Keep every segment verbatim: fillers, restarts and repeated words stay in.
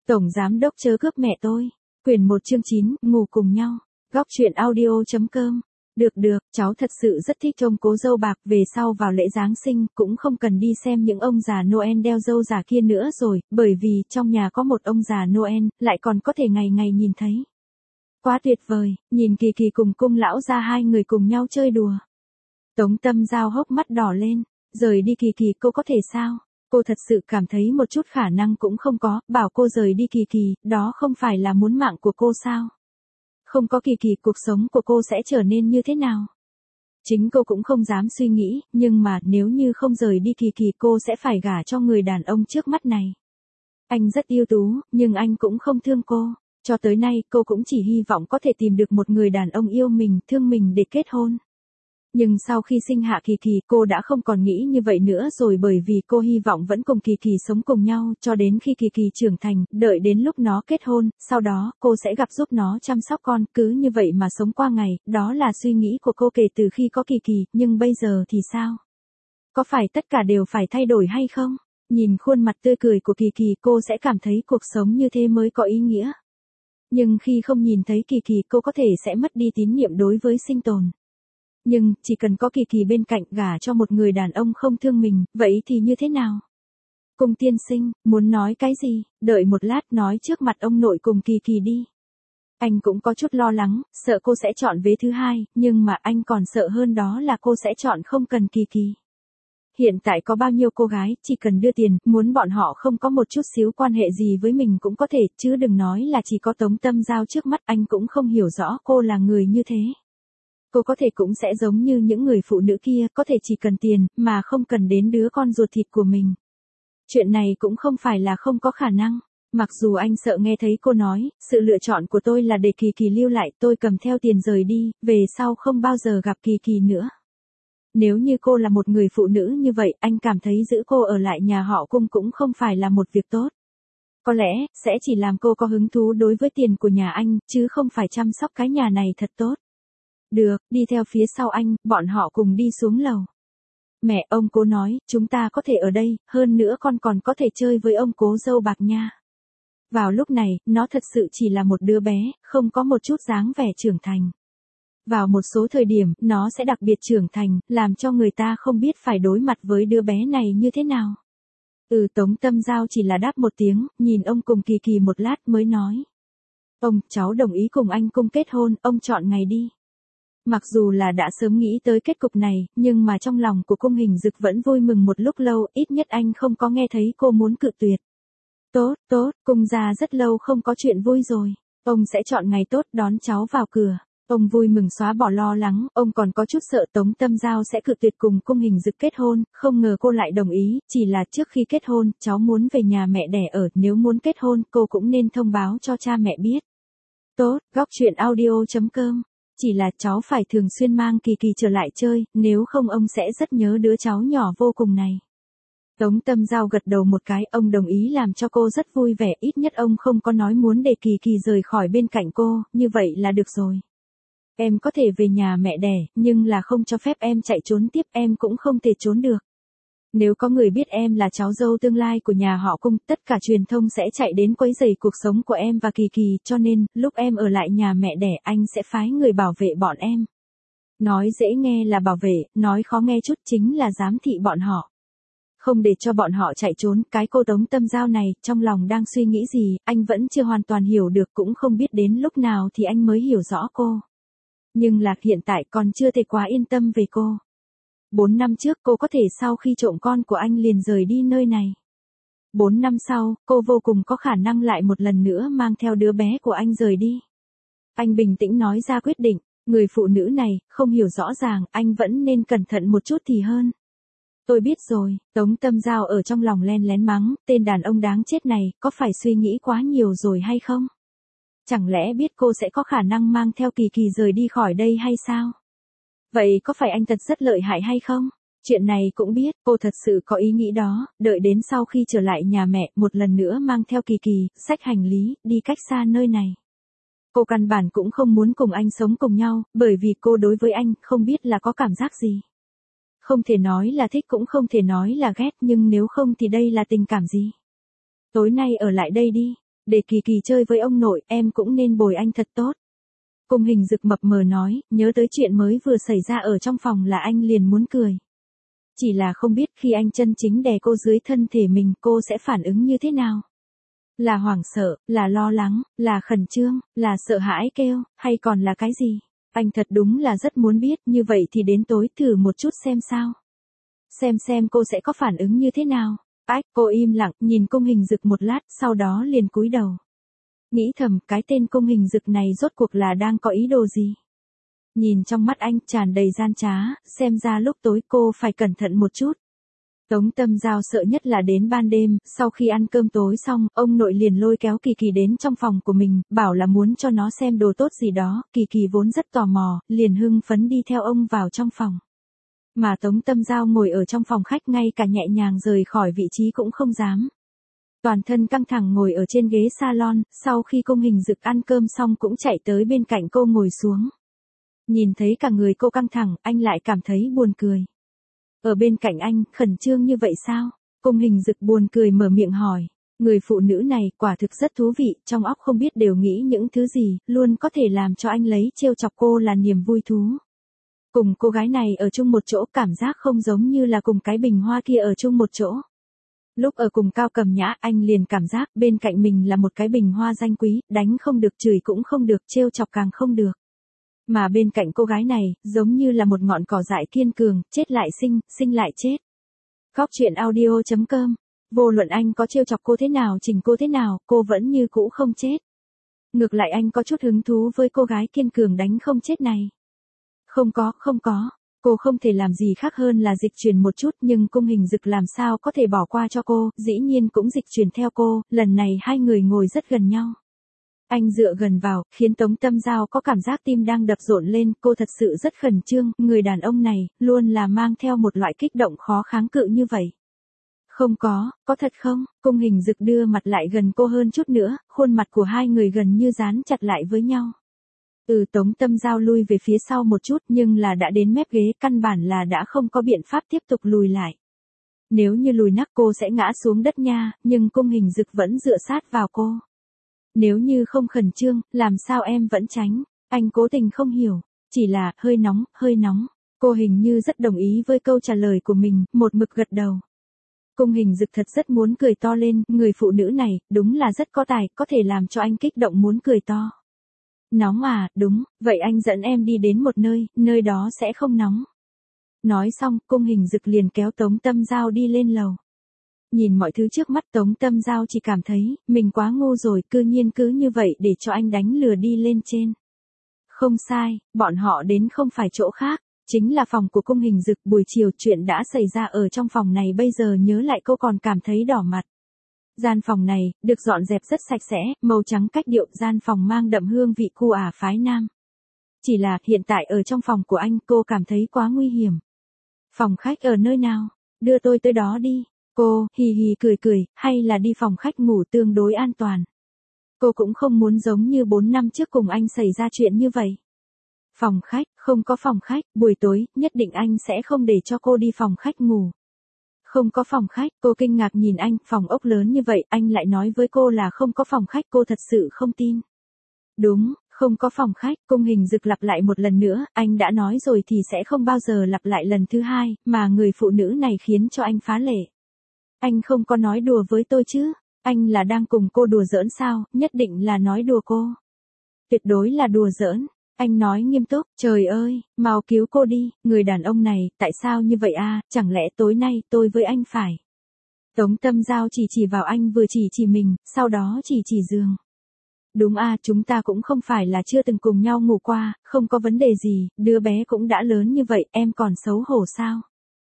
Tổng giám đốc chớ cướp mẹ tôi. Quyển một chương chín, ngủ cùng nhau. Góc truyện audio chấm com. Được được, cháu thật sự rất thích trông cố dâu bạc, về sau vào lễ Giáng sinh cũng không cần đi xem những ông già Noel đeo dâu giả kia nữa rồi, bởi vì trong nhà có một ông già Noel, lại còn có thể ngày ngày nhìn thấy. Quá tuyệt vời, nhìn Kỳ Kỳ cùng Cung lão gia hai người cùng nhau chơi đùa. Tống Tâm Giao hốc mắt đỏ lên, rời đi Kỳ Kỳ cô có thể sao? Cô thật sự cảm thấy một chút khả năng cũng không có, bảo cô rời đi Kỳ Kỳ, đó không phải là muốn mạng của cô sao? Không có Kỳ Kỳ cuộc sống của cô sẽ trở nên như thế nào? Chính cô cũng không dám suy nghĩ, nhưng mà nếu như không rời đi Kỳ Kỳ cô sẽ phải gả cho người đàn ông trước mắt này. Anh rất ưu tú, nhưng anh cũng không thương cô. Cho tới nay cô cũng chỉ hy vọng có thể tìm được một người đàn ông yêu mình, thương mình để kết hôn. Nhưng sau khi sinh hạ Kỳ Kỳ cô đã không còn nghĩ như vậy nữa rồi, bởi vì cô hy vọng vẫn cùng Kỳ Kỳ sống cùng nhau cho đến khi Kỳ Kỳ trưởng thành, đợi đến lúc nó kết hôn, sau đó cô sẽ gặp giúp nó chăm sóc con, cứ như vậy mà sống qua ngày, đó là suy nghĩ của cô kể từ khi có Kỳ Kỳ, nhưng bây giờ thì sao? Có phải tất cả đều phải thay đổi hay không? Nhìn khuôn mặt tươi cười của Kỳ Kỳ cô sẽ cảm thấy cuộc sống như thế mới có ý nghĩa. Nhưng khi không nhìn thấy Kỳ Kỳ cô có thể sẽ mất đi tín nhiệm đối với sinh tồn. Nhưng, chỉ cần có Kỳ Kỳ bên cạnh gả cho một người đàn ông không thương mình, vậy thì như thế nào? Cung tiên sinh, muốn nói cái gì, đợi một lát nói trước mặt ông nội cùng Kỳ Kỳ đi. Anh cũng có chút lo lắng, sợ cô sẽ chọn vế thứ hai, nhưng mà anh còn sợ hơn đó là cô sẽ chọn không cần Kỳ Kỳ. Hiện tại có bao nhiêu cô gái, chỉ cần đưa tiền, muốn bọn họ không có một chút xíu quan hệ gì với mình cũng có thể, chứ đừng nói là chỉ có Tống Tâm Giao trước mắt, anh cũng không hiểu rõ cô là người như thế. Cô có thể cũng sẽ giống như những người phụ nữ kia, có thể chỉ cần tiền, mà không cần đến đứa con ruột thịt của mình. Chuyện này cũng không phải là không có khả năng. Mặc dù anh sợ nghe thấy cô nói, sự lựa chọn của tôi là để Kỳ Kỳ lưu lại, tôi cầm theo tiền rời đi, về sau không bao giờ gặp Kỳ Kỳ nữa. Nếu như cô là một người phụ nữ như vậy, anh cảm thấy giữ cô ở lại nhà họ Cung cũng không phải là một việc tốt. Có lẽ, sẽ chỉ làm cô có hứng thú đối với tiền của nhà anh, chứ không phải chăm sóc cái nhà này thật tốt. Được, đi theo phía sau anh, bọn họ cùng đi xuống lầu. Mẹ, ông cố nói, chúng ta có thể ở đây, hơn nữa con còn có thể chơi với ông cố dâu bạc nha. Vào lúc này, nó thật sự chỉ là một đứa bé, không có một chút dáng vẻ trưởng thành. Vào một số thời điểm, nó sẽ đặc biệt trưởng thành, làm cho người ta không biết phải đối mặt với đứa bé này như thế nào. Ừ, Tống Tâm Giao chỉ là đáp một tiếng, nhìn ông cùng Kỳ Kỳ một lát mới nói. Ông, cháu đồng ý cùng anh Cung kết hôn, ông chọn ngày đi. Mặc dù là đã sớm nghĩ tới kết cục này, nhưng mà trong lòng của Cung Hình Dực vẫn vui mừng một lúc lâu, ít nhất anh không có nghe thấy cô muốn cự tuyệt. Tốt, tốt, Cung gia rất lâu không có chuyện vui rồi. Ông sẽ chọn ngày tốt đón cháu vào cửa. Ông vui mừng xóa bỏ lo lắng, ông còn có chút sợ Tống Tâm Giao sẽ cự tuyệt cùng Cung Hình Dực kết hôn, không ngờ cô lại đồng ý, chỉ là trước khi kết hôn, cháu muốn về nhà mẹ đẻ ở, nếu muốn kết hôn, cô cũng nên thông báo cho cha mẹ biết. Tốt, góc truyện audio chấm com. Chỉ là cháu phải thường xuyên mang Kỳ Kỳ trở lại chơi, nếu không ông sẽ rất nhớ đứa cháu nhỏ vô cùng này. Tống Tâm Giao gật đầu một cái, ông đồng ý làm cho cô rất vui vẻ, ít nhất ông không có nói muốn để Kỳ Kỳ rời khỏi bên cạnh cô, như vậy là được rồi. Em có thể về nhà mẹ đẻ, nhưng là không cho phép em chạy trốn tiếp, em cũng không thể trốn được. Nếu có người biết em là cháu dâu tương lai của nhà họ Cung, tất cả truyền thông sẽ chạy đến quấy rầy cuộc sống của em và Kỳ Kỳ, cho nên, lúc em ở lại nhà mẹ đẻ, anh sẽ phái người bảo vệ bọn em. Nói dễ nghe là bảo vệ, nói khó nghe chút chính là giám thị bọn họ. Không để cho bọn họ chạy trốn, cái cô Tống Tâm Giao này, trong lòng đang suy nghĩ gì, anh vẫn chưa hoàn toàn hiểu được, cũng không biết đến lúc nào thì anh mới hiểu rõ cô. Nhưng là hiện tại còn chưa thể quá yên tâm về cô. Bốn năm trước cô có thể sau khi trộm con của anh liền rời đi nơi này. Bốn năm sau, cô vô cùng có khả năng lại một lần nữa mang theo đứa bé của anh rời đi. Anh bình tĩnh nói ra quyết định, người phụ nữ này, không hiểu rõ ràng, anh vẫn nên cẩn thận một chút thì hơn. Tôi biết rồi, Tống Tâm Giao ở trong lòng len lén mắng, tên đàn ông đáng chết này, có phải suy nghĩ quá nhiều rồi hay không? Chẳng lẽ biết cô sẽ có khả năng mang theo Kỳ Kỳ rời đi khỏi đây hay sao? Vậy có phải anh thật rất lợi hại hay không? Chuyện này cũng biết, cô thật sự có ý nghĩ đó, đợi đến sau khi trở lại nhà mẹ, một lần nữa mang theo Kỳ Kỳ, xách hành lý, đi cách xa nơi này. Cô căn bản cũng không muốn cùng anh sống cùng nhau, bởi vì cô đối với anh, không biết là có cảm giác gì. Không thể nói là thích cũng không thể nói là ghét, nhưng nếu không thì đây là tình cảm gì? Tối nay ở lại đây đi. để Kỳ Kỳ chơi với ông nội, em cũng nên bồi anh thật tốt. Cung Hình Dực mập mờ nói, nhớ tới chuyện mới vừa xảy ra ở trong phòng là anh liền muốn cười. Chỉ là không biết khi anh chân chính đè cô dưới thân thể mình, cô sẽ phản ứng như thế nào? Là hoảng sợ, là lo lắng, là khẩn trương, là sợ hãi kêu, hay còn là cái gì? Anh thật đúng là rất muốn biết, như vậy thì đến tối thử một chút xem sao. Xem xem cô sẽ có phản ứng như thế nào. Ách, cô im lặng, nhìn Cung Hình Dực một lát, sau đó liền cúi đầu. Nghĩ thầm, cái tên Cung Hình Dực này rốt cuộc là đang có ý đồ gì? Nhìn trong mắt anh tràn đầy gian trá, xem ra lúc tối cô phải cẩn thận một chút. Tống Tâm Giao sợ nhất là đến ban đêm, sau khi ăn cơm tối xong, ông nội liền lôi kéo Kỳ Kỳ đến trong phòng của mình, bảo là muốn cho nó xem đồ tốt gì đó, Kỳ Kỳ vốn rất tò mò, liền hưng phấn đi theo ông vào trong phòng. Mà Tống Tâm Giao ngồi ở trong phòng khách ngay cả nhẹ nhàng rời khỏi vị trí cũng không dám. Toàn thân căng thẳng ngồi ở trên ghế salon, sau khi Cung Hình Dực ăn cơm xong cũng chạy tới bên cạnh cô ngồi xuống. Nhìn thấy cả người cô căng thẳng, anh lại cảm thấy buồn cười. Ở bên cạnh anh, khẩn trương như vậy sao? Cung Hình Dực buồn cười mở miệng hỏi. Người phụ nữ này quả thực rất thú vị, trong óc không biết đều nghĩ những thứ gì, luôn có thể làm cho anh lấy trêu chọc cô là niềm vui thú. Cùng cô gái này ở chung một chỗ cảm giác không giống như là cùng cái bình hoa kia ở chung một chỗ. Lúc ở cùng Cao Cầm Nhã anh liền cảm giác bên cạnh mình là một cái bình hoa danh quý, đánh không được chửi cũng không được, trêu chọc càng không được. Mà bên cạnh cô gái này, giống như là một ngọn cỏ dại kiên cường, chết lại sinh, sinh lại chết. Góc truyện audio chấm com. Vô luận anh có trêu chọc cô thế nào, chỉnh cô thế nào, cô vẫn như cũ không chết. Ngược lại anh có chút hứng thú với cô gái kiên cường đánh không chết này. Không có, không có. Cô không thể làm gì khác hơn là dịch chuyển một chút, nhưng Cung Hình Dực làm sao có thể bỏ qua cho cô, dĩ nhiên cũng dịch chuyển theo cô, lần này hai người ngồi rất gần nhau. Anh dựa gần vào, khiến Tống Tâm Giao có cảm giác tim đang đập rộn lên, cô thật sự rất khẩn trương, người đàn ông này, luôn là mang theo một loại kích động khó kháng cự như vậy. Không có, có thật không? Cung Hình Dực đưa mặt lại gần cô hơn chút nữa, khuôn mặt của hai người gần như dán chặt lại với nhau. Ừ, Tống Tâm Giao lui về phía sau một chút nhưng là đã đến mép ghế, căn bản là đã không có biện pháp tiếp tục lùi lại. Nếu như lùi nắc cô sẽ ngã xuống đất nha, nhưng Cung Hình Dực vẫn dựa sát vào cô. Nếu như không khẩn trương, làm sao em vẫn tránh? Anh cố tình không hiểu, chỉ là hơi nóng, hơi nóng. Cô hình như rất đồng ý với câu trả lời của mình, một mực gật đầu. Cung Hình Dực thật rất muốn cười to lên, người phụ nữ này, đúng là rất có tài, có thể làm cho anh kích động muốn cười to. Nóng à, đúng, vậy anh dẫn em đi đến một nơi, nơi đó sẽ không nóng. Nói xong, Cung Hình Dực liền kéo Tống Tâm Giao đi lên lầu. Nhìn mọi thứ trước mắt Tống Tâm Giao chỉ cảm thấy, mình quá ngu rồi, cư nhiên cứ như vậy để cho anh đánh lừa đi lên trên. Không sai, bọn họ đến không phải chỗ khác, chính là phòng của Cung Hình Dực. Buổi chiều chuyện đã xảy ra ở trong phòng này bây giờ nhớ lại cô còn cảm thấy đỏ mặt. Gian phòng này, được dọn dẹp rất sạch sẽ, màu trắng cách điệu, gian phòng mang đậm hương vị cu ả phái nam. Chỉ là, hiện tại ở trong phòng của anh cô cảm thấy quá nguy hiểm. Phòng khách ở nơi nào? Đưa tôi tới đó đi. Cô, hì hì cười cười, hay là đi phòng khách ngủ tương đối an toàn. Cô cũng không muốn giống như bốn năm trước cùng anh xảy ra chuyện như vậy. Phòng khách, không có phòng khách, buổi tối, nhất định anh sẽ không để cho cô đi phòng khách ngủ. Không có phòng khách, cô kinh ngạc nhìn anh, phòng ốc lớn như vậy, anh lại nói với cô là không có phòng khách, cô thật sự không tin. Đúng, không có phòng khách, Cung Hình Dực lặp lại một lần nữa, anh đã nói rồi thì sẽ không bao giờ lặp lại lần thứ hai, mà người phụ nữ này khiến cho anh phá lệ. Anh không có nói đùa với tôi chứ, anh là đang cùng cô đùa giỡn sao, nhất định là nói đùa cô. Tuyệt đối là đùa giỡn. Anh nói nghiêm túc, trời ơi, mau cứu cô đi, người đàn ông này, tại sao như vậy a? Chẳng lẽ tối nay tôi với anh phải. Tống Tâm Giao chỉ chỉ vào anh vừa chỉ chỉ mình, sau đó chỉ chỉ giường. Đúng a, chúng ta cũng không phải là chưa từng cùng nhau ngủ qua, không có vấn đề gì, đứa bé cũng đã lớn như vậy, em còn xấu hổ sao?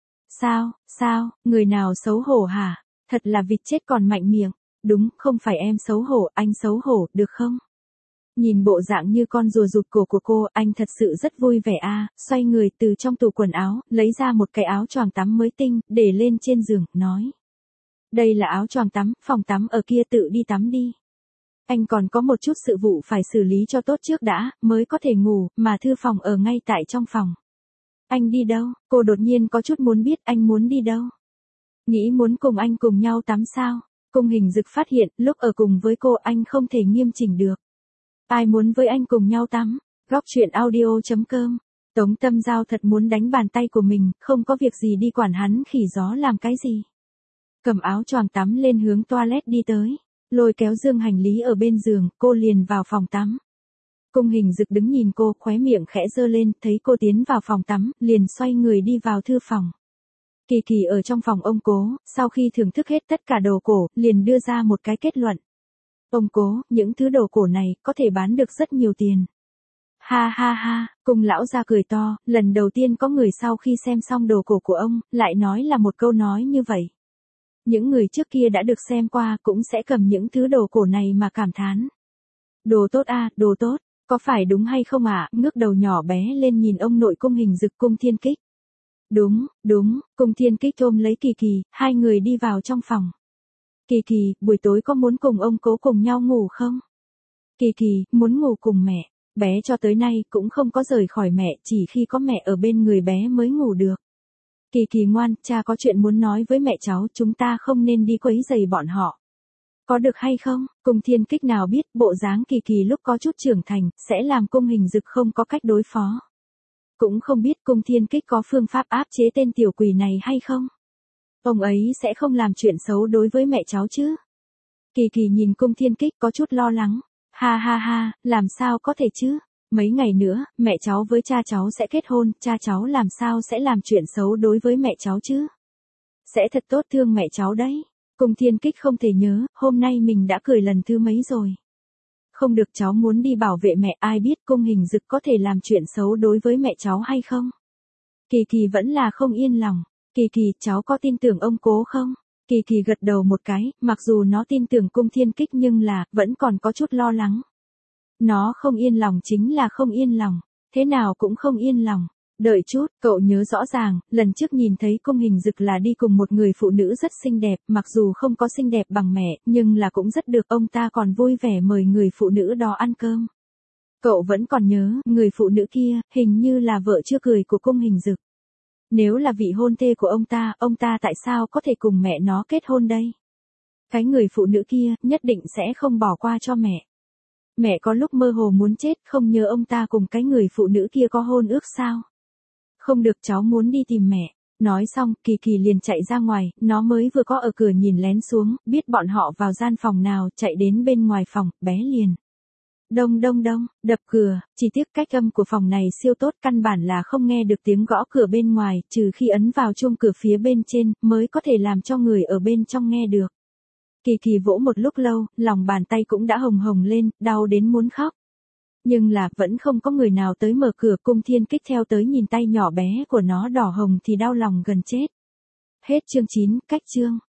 Sao, sao, người nào xấu hổ hả? Thật là vịt chết còn mạnh miệng. Đúng, không phải em xấu hổ, anh xấu hổ, được không? Nhìn bộ dạng như con rùa rụt cổ của cô, anh thật sự rất vui vẻ a, xoay người từ trong tủ quần áo, lấy ra một cái áo choàng tắm mới tinh, để lên trên giường, nói. Đây là áo choàng tắm, phòng tắm ở kia tự đi tắm đi. Anh còn có một chút sự vụ phải xử lý cho tốt trước đã, mới có thể ngủ, mà thư phòng ở ngay tại trong phòng. Anh đi đâu? Cô đột nhiên có chút muốn biết anh muốn đi đâu. Nghĩ muốn cùng anh cùng nhau tắm sao? Cung Hình Dực phát hiện, lúc ở cùng với cô anh không thể nghiêm chỉnh được. Ai muốn với anh cùng nhau tắm? Góc truyện audio chấm com. Tống Tâm Giao thật muốn đánh bàn tay của mình, không có việc gì đi quản hắn khỉ gió làm cái gì. Cầm áo choàng tắm lên hướng toilet đi tới. Lôi kéo dương hành lý ở bên giường, cô liền vào phòng tắm. Cung Hình Dực đứng nhìn cô, khóe miệng khẽ giơ lên, thấy cô tiến vào phòng tắm, liền xoay người đi vào thư phòng. Kỳ Kỳ ở trong phòng ông Cố, sau khi thưởng thức hết tất cả đồ cổ, liền đưa ra một cái kết luận. Ông Cố, những thứ đồ cổ này, có thể bán được rất nhiều tiền. Ha ha ha, Cung lão gia cười to, lần đầu tiên có người sau khi xem xong đồ cổ của ông, lại nói là một câu nói như vậy. Những người trước kia đã được xem qua cũng sẽ cầm những thứ đồ cổ này mà cảm thán. Đồ tốt a, đồ tốt, có phải đúng hay không ạ? À? Ngước đầu nhỏ bé lên nhìn ông nội Cung Hình Dực Cung Thiên Kích. Đúng, đúng, Cung Thiên Kích ôm lấy Kỳ Kỳ, hai người đi vào trong phòng. Kỳ Kỳ, buổi tối có muốn cùng ông Cố cùng nhau ngủ không? Kỳ Kỳ, muốn ngủ cùng mẹ. Bé cho tới nay cũng không có rời khỏi mẹ, chỉ khi có mẹ ở bên người bé mới ngủ được. Kỳ Kỳ ngoan, cha có chuyện muốn nói với mẹ cháu, chúng ta không nên đi quấy rầy bọn họ. Có được hay không? Cung Thiên Kích nào biết, bộ dáng Kỳ Kỳ lúc có chút trưởng thành, sẽ làm Cung Hình Dực không có cách đối phó. Cũng không biết Cung Thiên Kích có phương pháp áp chế tên tiểu quỷ này hay không? Ông ấy sẽ không làm chuyện xấu đối với mẹ cháu chứ? Kỳ Kỳ nhìn Cung Thiên Kích có chút lo lắng. Ha ha ha, làm sao có thể chứ? Mấy ngày nữa, mẹ cháu với cha cháu sẽ kết hôn, cha cháu làm sao sẽ làm chuyện xấu đối với mẹ cháu chứ? Sẽ thật tốt thương mẹ cháu đấy. Cung Thiên Kích không thể nhớ, hôm nay mình đã cười lần thứ mấy rồi. Không được, cháu muốn đi bảo vệ mẹ, ai biết Cung Hình Dực có thể làm chuyện xấu đối với mẹ cháu hay không? Kỳ Kỳ vẫn là không yên lòng. Kỳ Kỳ, cháu có tin tưởng ông Cố không? Kỳ Kỳ gật đầu một cái, mặc dù nó tin tưởng Cung Thiên Kích nhưng là, vẫn còn có chút lo lắng. Nó không yên lòng chính là không yên lòng, thế nào cũng không yên lòng. Đợi chút, cậu nhớ rõ ràng, lần trước nhìn thấy Cung Hình Dực là đi cùng một người phụ nữ rất xinh đẹp, mặc dù không có xinh đẹp bằng mẹ, nhưng là cũng rất được, ông ta còn vui vẻ mời người phụ nữ đó ăn cơm. Cậu vẫn còn nhớ, người phụ nữ kia, hình như là vợ chưa cưới của Cung Hình Dực. Nếu là vị hôn thê của ông ta, ông ta tại sao có thể cùng mẹ nó kết hôn đây? Cái người phụ nữ kia, nhất định sẽ không bỏ qua cho mẹ. Mẹ có lúc mơ hồ muốn chết, không nhớ ông ta cùng cái người phụ nữ kia có hôn ước sao? Không được, cháu muốn đi tìm mẹ. Nói xong, Kỳ Kỳ liền chạy ra ngoài, nó mới vừa có ở cửa nhìn lén xuống, biết bọn họ vào gian phòng nào, chạy đến bên ngoài phòng, bé liền. Đông đông đông, đập cửa, chỉ tiếc cách âm của phòng này siêu tốt, căn bản là không nghe được tiếng gõ cửa bên ngoài, trừ khi ấn vào chuông cửa phía bên trên, mới có thể làm cho người ở bên trong nghe được. Kỳ Kỳ vỗ một lúc lâu, lòng bàn tay cũng đã hồng hồng lên, đau đến muốn khóc. Nhưng là, vẫn không có người nào tới mở cửa. Cung Thiên Kích theo tới nhìn tay nhỏ bé của nó đỏ hồng thì đau lòng gần chết. Hết chương chín, cách chương.